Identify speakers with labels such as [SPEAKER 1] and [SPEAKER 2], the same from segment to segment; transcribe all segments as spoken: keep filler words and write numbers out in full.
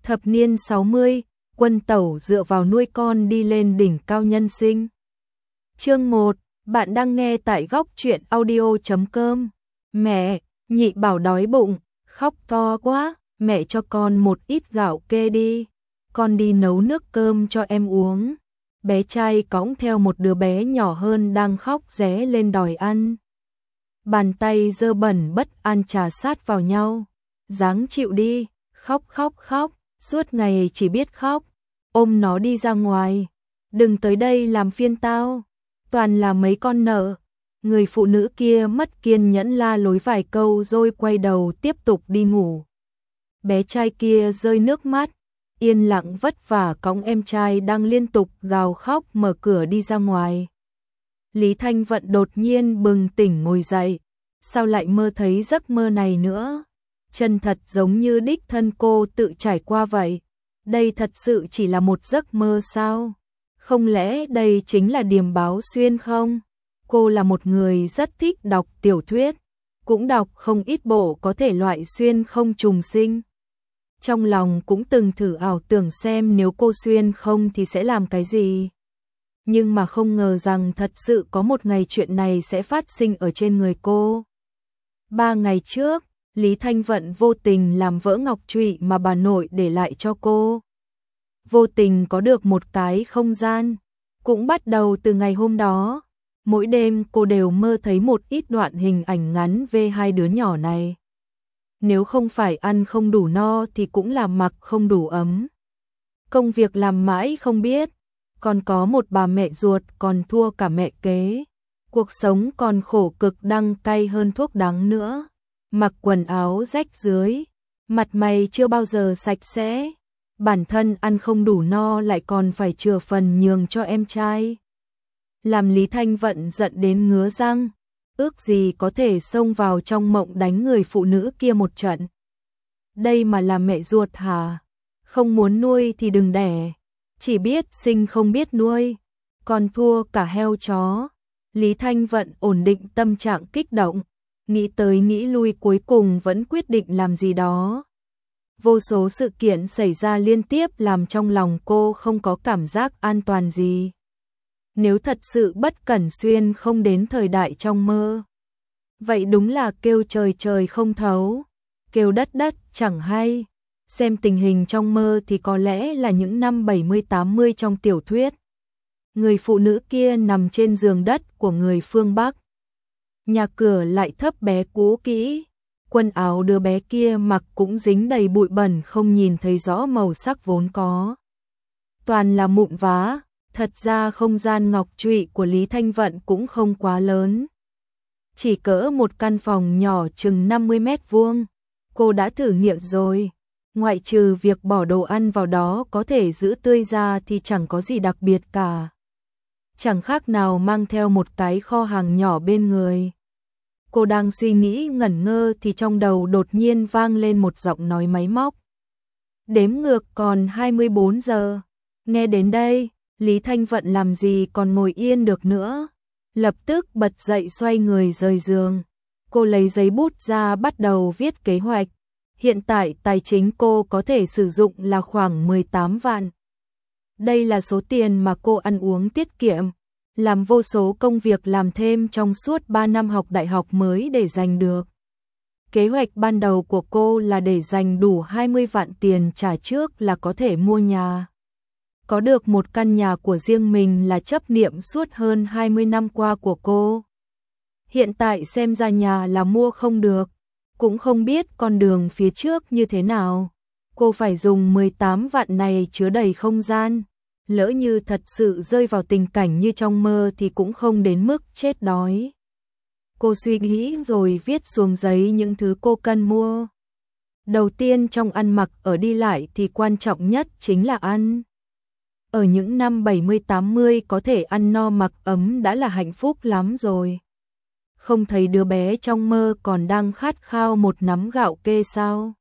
[SPEAKER 1] Thập niên sáu mươi, Quân Tẩu dựa vào nuôi con đi lên đỉnh cao nhân sinh. Chương một, bạn đang nghe tại góc truyện audio chấm com. Mẹ, Nhị Bảo đói bụng, khóc to quá, mẹ cho con một ít gạo kê đi, con đi nấu nước cơm cho em uống. Bé trai cõng theo một đứa bé nhỏ hơn đang khóc ré lên đòi ăn. Bàn tay dơ bẩn bất an chà sát vào nhau. Ráng chịu đi, khóc khóc khóc, suốt ngày chỉ biết khóc. Ôm nó đi ra ngoài, đừng tới đây làm phiên tao, toàn là mấy con nợ. Người phụ nữ kia mất kiên nhẫn la lối vài câu rồi quay đầu tiếp tục đi ngủ. Bé trai kia rơi nước mắt, yên lặng vất vả cõng em trai đang liên tục gào khóc mở cửa đi ra ngoài. Lý Thanh Vận đột nhiên bừng tỉnh ngồi dậy, sao lại mơ thấy giấc mơ này nữa? Chân thật giống như đích thân cô tự trải qua vậy. Đây thật sự chỉ là một giấc mơ sao? Không lẽ đây chính là Điềm Báo Xuyên không? Cô là một người rất thích đọc tiểu thuyết, cũng đọc không ít bộ có thể loại xuyên không trùng sinh. Trong lòng cũng từng thử ảo tưởng xem nếu cô xuyên không thì sẽ làm cái gì. Nhưng mà không ngờ rằng thật sự có một ngày chuyện này sẽ phát sinh ở trên người cô. Ba ngày trước, Lý Thanh Vận vô tình làm vỡ ngọc trụy mà bà nội để lại cho cô. Vô tình có được một cái không gian. Cũng bắt đầu từ ngày hôm đó, mỗi đêm cô đều mơ thấy một ít đoạn hình ảnh ngắn về hai đứa nhỏ này. Nếu không phải ăn không đủ no thì cũng là mặc không đủ ấm. Công việc làm mãi không biết, còn có một bà mẹ ruột còn thua cả mẹ kế. Cuộc sống còn khổ cực đắng cay hơn thuốc đắng nữa. Mặc quần áo rách rưới, mặt mày chưa bao giờ sạch sẽ. Bản thân ăn không đủ no lại còn phải chừa phần nhường cho em trai. Làm Lý Thanh Vận giận đến ngứa răng, ước gì có thể xông vào trong mộng đánh người phụ nữ kia một trận. Đây mà là mẹ ruột hả? Không muốn nuôi thì đừng đẻ, chỉ biết sinh không biết nuôi, còn thua cả heo chó. Lý Thanh Vận ổn định tâm trạng kích động, nghĩ tới nghĩ lui cuối cùng vẫn quyết định làm gì đó. Vô số sự kiện xảy ra liên tiếp làm trong lòng cô không có cảm giác an toàn gì. Nếu thật sự bất cẩn xuyên không đến thời đại trong mơ, vậy đúng là kêu trời trời không thấu, kêu đất đất chẳng hay. Xem tình hình trong mơ thì có lẽ là những năm bảy mươi tám mươi trong tiểu thuyết. Người phụ nữ kia nằm trên giường đất của người phương Bắc. Nhà cửa lại thấp bé cũ kỹ, quần áo đứa bé kia mặc cũng dính đầy bụi bẩn không nhìn thấy rõ màu sắc vốn có. Toàn là mụn vá, thật ra không gian ngọc trụy của Lý Thanh Vận cũng không quá lớn. Chỉ cỡ một căn phòng nhỏ chừng năm mươi mét vuông, cô đã thử nghiệm rồi. Ngoại trừ việc bỏ đồ ăn vào đó có thể giữ tươi ra thì chẳng có gì đặc biệt cả. Chẳng khác nào mang theo một cái kho hàng nhỏ bên người. Cô đang suy nghĩ ngẩn ngơ thì trong đầu đột nhiên vang lên một giọng nói máy móc. Đếm ngược còn hai mươi bốn giờ. Nghe đến đây, Lý Thanh Vận làm gì còn ngồi yên được nữa. Lập tức bật dậy xoay người rời giường. Cô lấy giấy bút ra bắt đầu viết kế hoạch. Hiện tại tài chính cô có thể sử dụng là khoảng mười tám vạn. Đây là số tiền mà cô ăn uống tiết kiệm, làm vô số công việc làm thêm trong suốt ba năm học đại học mới để giành được. Kế hoạch ban đầu của cô là để dành đủ hai mươi vạn tiền trả trước là có thể mua nhà. Có được một căn nhà của riêng mình là chấp niệm suốt hơn hai mươi năm qua của cô. Hiện tại xem ra nhà là mua không được, cũng không biết con đường phía trước như thế nào. Cô phải dùng mười tám vạn này chứa đầy không gian. Lỡ như thật sự rơi vào tình cảnh như trong mơ thì cũng không đến mức chết đói. Cô suy nghĩ rồi viết xuống giấy những thứ cô cần mua. Đầu tiên trong ăn mặc ở đi lại thì quan trọng nhất chính là ăn. Ở những năm bảy mươi tám mươi có thể ăn no mặc ấm đã là hạnh phúc lắm rồi. Không thấy đứa bé trong mơ còn đang khát khao một nắm gạo kê sao?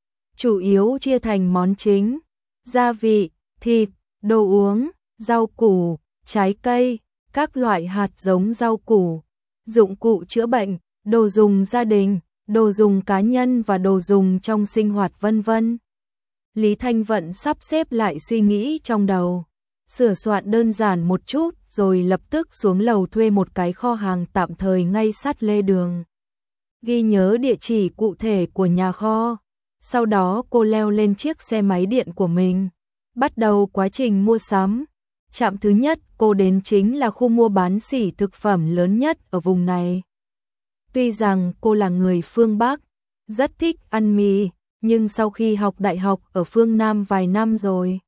[SPEAKER 1] Chủ yếu chia thành món chính, gia vị, thịt, đồ uống, rau củ, trái cây, các loại hạt giống rau củ, dụng cụ chữa bệnh, đồ dùng gia đình, đồ dùng cá nhân và đồ dùng trong sinh hoạt vân vân. Lý Thanh Vận sắp xếp lại suy nghĩ trong đầu, sửa soạn đơn giản một chút rồi lập tức xuống lầu thuê một cái kho hàng tạm thời ngay sát lề đường. Ghi nhớ địa chỉ cụ thể của nhà kho, sau đó cô leo lên chiếc xe máy điện của mình, bắt đầu quá trình mua sắm. Trạm thứ nhất cô đến chính là khu mua bán sỉ thực phẩm lớn nhất ở vùng này. Tuy rằng cô là người phương Bắc, rất thích ăn mì, nhưng sau khi học đại học ở phương Nam vài năm rồi,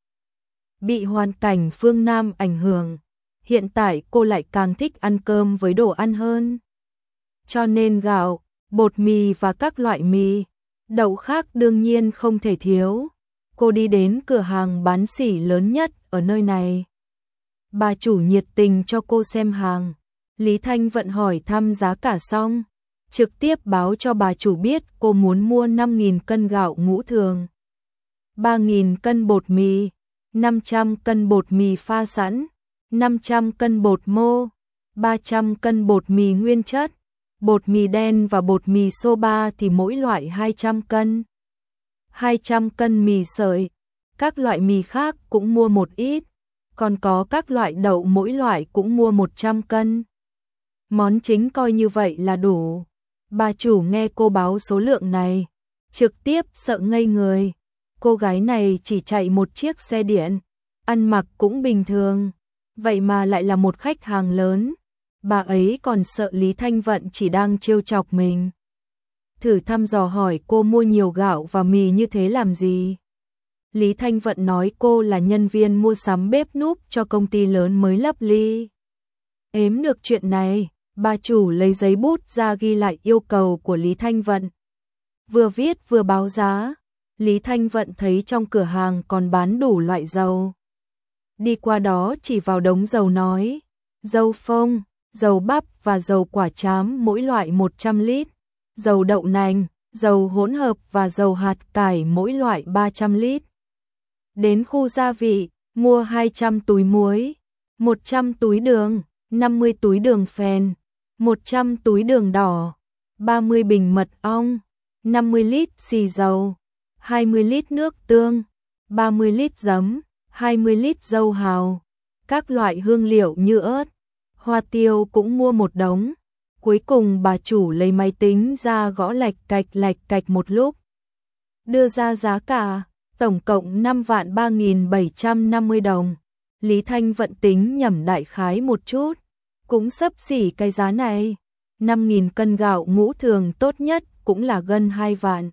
[SPEAKER 1] bị hoàn cảnh phương Nam ảnh hưởng, hiện tại cô lại càng thích ăn cơm với đồ ăn hơn. Cho nên gạo, bột mì và các loại mì, đậu khác đương nhiên không thể thiếu. Cô đi đến cửa hàng bán sỉ lớn nhất ở nơi này. Bà chủ nhiệt tình cho cô xem hàng. Lý Thanh Vận hỏi thăm giá cả xong, trực tiếp báo cho bà chủ biết cô muốn mua năm nghìn cân gạo ngũ thường, ba nghìn cân bột mì, năm trăm cân bột mì pha sẵn, năm trăm cân bột mô, ba trăm cân bột mì nguyên chất, bột mì đen và bột mì soba thì mỗi loại hai trăm cân, hai trăm cân mì sợi, các loại mì khác cũng mua một ít, còn có các loại đậu mỗi loại cũng mua một trăm cân. Món chính coi như vậy là đủ. Bà chủ nghe cô báo số lượng này, trực tiếp sợ ngây người. Cô gái này chỉ chạy một chiếc xe điện, ăn mặc cũng bình thường, vậy mà lại là một khách hàng lớn. Bà ấy còn sợ Lý Thanh Vận chỉ đang trêu chọc mình. Thử thăm dò hỏi cô mua nhiều gạo và mì như thế làm gì. Lý Thanh Vận nói cô là nhân viên mua sắm bếp núc cho công ty lớn mới lấp ly. Ếm được chuyện này, bà chủ lấy giấy bút ra ghi lại yêu cầu của Lý Thanh Vận. Vừa viết vừa báo giá, Lý Thanh Vận thấy trong cửa hàng còn bán đủ loại dầu. Đi qua đó chỉ vào đống dầu nói, dầu phông, dầu bắp và dầu quả trám mỗi loại một trăm lít, dầu đậu nành, dầu hỗn hợp và dầu hạt cải mỗi loại ba trăm lít. Đến khu gia vị, mua hai trăm túi muối, một trăm túi đường, năm mươi túi đường phèn, một trăm túi đường đỏ, ba mươi bình mật ong, năm mươi lít xì dầu, hai mươi lít nước tương, ba mươi lít giấm, hai mươi lít dâu hào, các loại hương liệu như ớt, hoa tiêu cũng mua một đống. Cuối cùng bà chủ lấy máy tính ra gõ lạch cạch lạch cạch một lúc, đưa ra giá cả, tổng cộng năm vạn ba nghìn bảy trăm năm mươi đồng. Lý Thanh Vận tính nhẩm đại khái một chút, cũng xấp xỉ cái giá này. năm nghìn cân gạo ngũ thường tốt nhất cũng là gần hai vạn.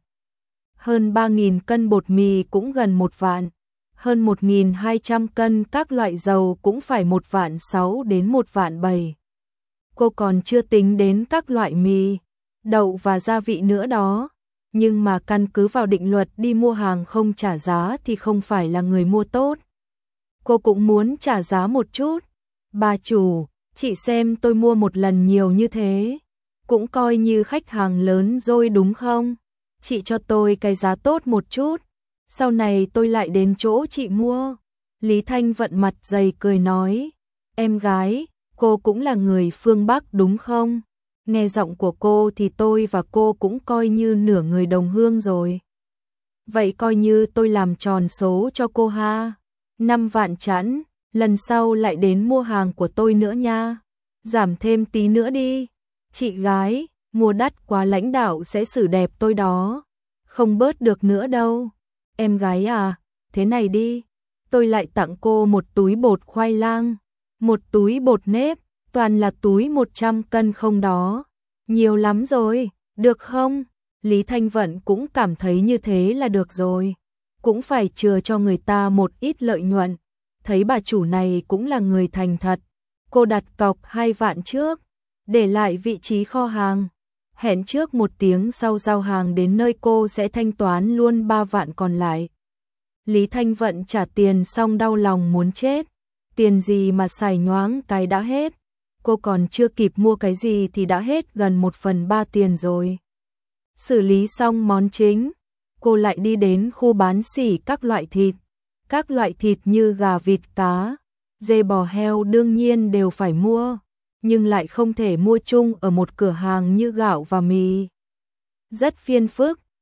[SPEAKER 1] Hơn ba nghìn cân bột mì cũng gần một vạn. Hơn một nghìn hai trăm cân các loại dầu cũng phải một vạn sáu đến một vạn bảy. Cô còn chưa tính đến các loại mì, đậu và gia vị nữa đó. Nhưng mà căn cứ vào định luật đi mua hàng không trả giá thì không phải là người mua tốt. Cô cũng muốn trả giá một chút. Bà chủ, chị xem tôi mua một lần nhiều như thế, cũng coi như khách hàng lớn rồi đúng không? Chị cho tôi cái giá tốt một chút, sau này tôi lại đến chỗ chị mua. Lý Thanh Vận mặt dày cười nói, em gái, cô cũng là người phương Bắc đúng không? Nghe giọng của cô thì tôi và cô cũng coi như nửa người đồng hương rồi. Vậy coi như tôi làm tròn số cho cô ha. Năm vạn chẵn, lần sau lại đến mua hàng của tôi nữa nha. Giảm thêm tí nữa đi. Chị gái, mua đắt quá lãnh đạo sẽ xử đẹp tôi đó. Không bớt được nữa đâu. Em gái à, thế này đi. Tôi lại tặng cô một túi bột khoai lang, một túi bột nếp, toàn là túi một trăm cân không đó. Nhiều lắm rồi, được không? Lý Thanh Vận cũng cảm thấy như thế là được rồi. Cũng phải chừa cho người ta một ít lợi nhuận. Thấy bà chủ này cũng là người thành thật. Cô đặt cọc hai vạn trước, để lại vị trí kho hàng. Hẹn trước một tiếng sau giao hàng đến nơi cô sẽ thanh toán luôn ba vạn còn lại. Lý Thanh Vận trả tiền xong đau lòng muốn chết. Tiền gì mà xài nhoáng cái đã hết. Cô còn chưa kịp mua cái gì thì đã hết gần một phần ba tiền rồi. Xử lý xong món chính, cô lại đi đến khu bán sỉ các loại thịt. Các loại thịt như gà, vịt, cá, dê, bò, heo đương nhiên đều phải mua, nhưng lại không thể mua chung ở một cửa hàng như gạo và mì. Rất phiền phức,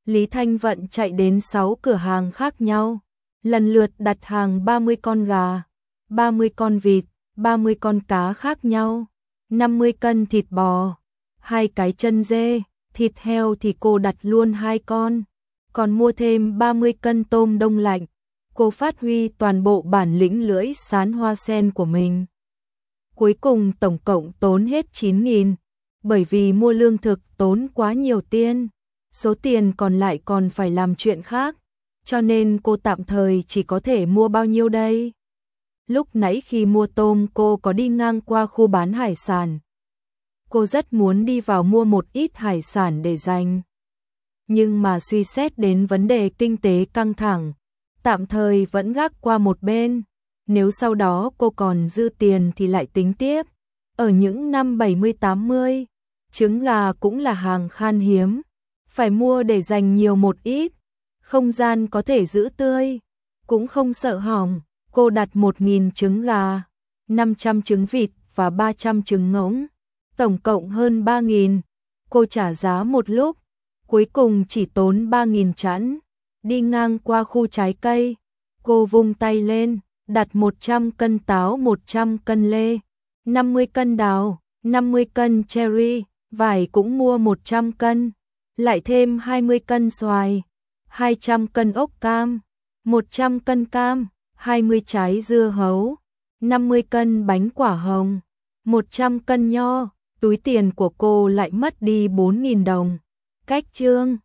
[SPEAKER 1] Lý Thanh Vận chạy đến sáu cửa hàng khác nhau, lần lượt đặt hàng ba mươi con gà, ba mươi con vịt, ba mươi con cá khác nhau, năm mươi cân thịt bò, hai cái chân dê, thịt heo thì cô đặt luôn hai con, còn mua thêm ba mươi cân tôm đông lạnh. Cô phát huy toàn bộ bản lĩnh lưỡi sán hoa sen của mình. Cuối cùng tổng cộng tốn hết chín nghìn, bởi vì mua lương thực tốn quá nhiều tiền, số tiền còn lại còn phải làm chuyện khác, cho nên cô tạm thời chỉ có thể mua bao nhiêu đây. Lúc nãy khi mua tôm cô có đi ngang qua khu bán hải sản. Cô rất muốn đi vào mua một ít hải sản để dành. Nhưng mà suy xét đến vấn đề kinh tế căng thẳng, tạm thời vẫn gác qua một bên. Nếu sau đó cô còn dư tiền thì lại tính tiếp. Ở những năm bảy mươi tám mươi, trứng gà cũng là hàng khan hiếm, phải mua để dành nhiều một ít, không gian có thể giữ tươi, cũng không sợ hỏng. Cô đặt một nghìn trứng gà, năm trăm trứng vịt và ba trăm trứng ngỗng, tổng cộng hơn ba nghìn. Cô trả giá một lúc, cuối cùng chỉ tốn ba nghìn chẵn. Đi ngang qua khu trái cây, cô vung tay lên, đặt một trăm cân táo, một trăm cân lê, năm mươi cân đào, năm mươi cân cherry, vải cũng mua một trăm cân, lại thêm hai mươi cân xoài, hai trăm cân ốc cam, một trăm cân cam, hai mươi trái dưa hấu, năm mươi cân bánh quả hồng, một trăm cân nho. Túi tiền của cô lại mất đi bốn nghìn đồng. Cách chương